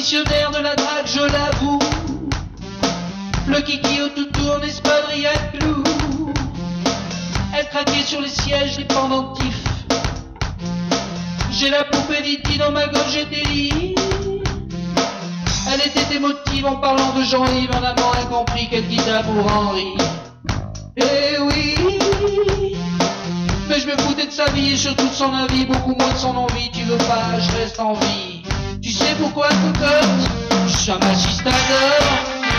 dictionnaire de la drague, je l'avoue. Le kiki au tout tourne, espadrille à clous. Elle craquait sur les sièges, les pendentifs. J'ai la poupée Diti dans ma gorge et délit. Elle était émotive en parlant de Jean-Yves, en amant incompris qu'elle quitta pour Henri. Eh oui, mais je me foutais de sa vie et surtout de son avis, beaucoup moins de son envie. Tu veux pas, je reste en vie. Tu sais pourquoi, cocotte? Sa Mathis t'adore.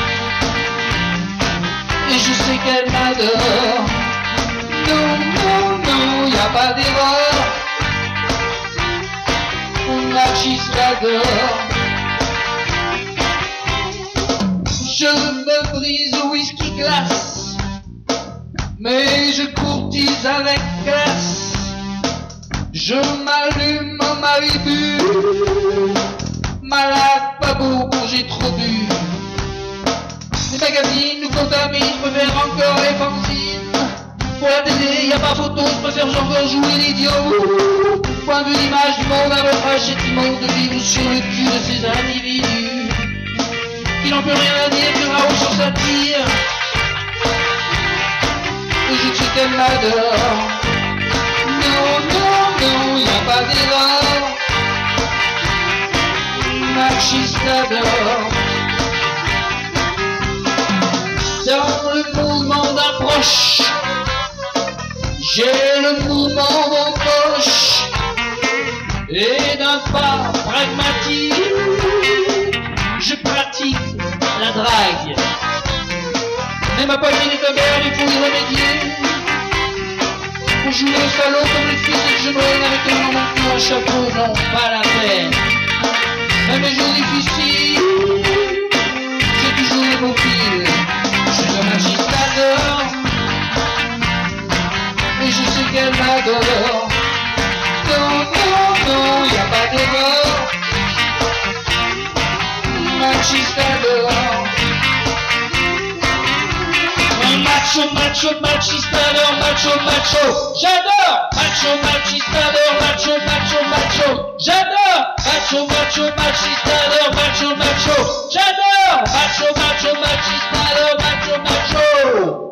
Et je sais qu'elle m'adore. Non, non, non, y a pas d'erreur. Mathis t'adore. Je me brise au whisky glace, mais je courtise avec classe. Je m'allume en Malibu. Malade, pas beaucoup, j'ai trop bu. Les magazines nous contaminent, je préfère encore les fanzines. Pour la télé, y a pas photo, je préfère encore jouer l'idiot. Point de vue d'image du monde à votre âge, c'est immonde de vivre sur le cul de ces individus qui n'ont plus rien à dire, que Raoul sur sa tire. Et je sais qu'elle m'adore. Non, non, non, y a pas d'erreur. Mathis t'adore. Dans le mouvement d'approche, j'ai le mouvement en poche. Et d'un pas pragmatique, je pratique la drague. Mais ma poitrine est ouverte, il faut y remédier. Pour jouer au salaud comme les filles que je mène avec un nom de un chapeau, non, pas la peine. Même les jours difficiles, j'ai toujours les beaux fils. Je suis un Mathis t'adore. Et je sais qu'elle m'adore. Non, non, non, y a pas d'erreur. Mathis t'adore. Macho, macho, Mathis t'adore, macho, macho, j'adore. Macho, Mathis t'adore, macho, macho, macho, j'adore. Macho, macho, Mathis t'adore, macho, macho, j'adore. Macho, macho, Mathis t'adore, macho, macho.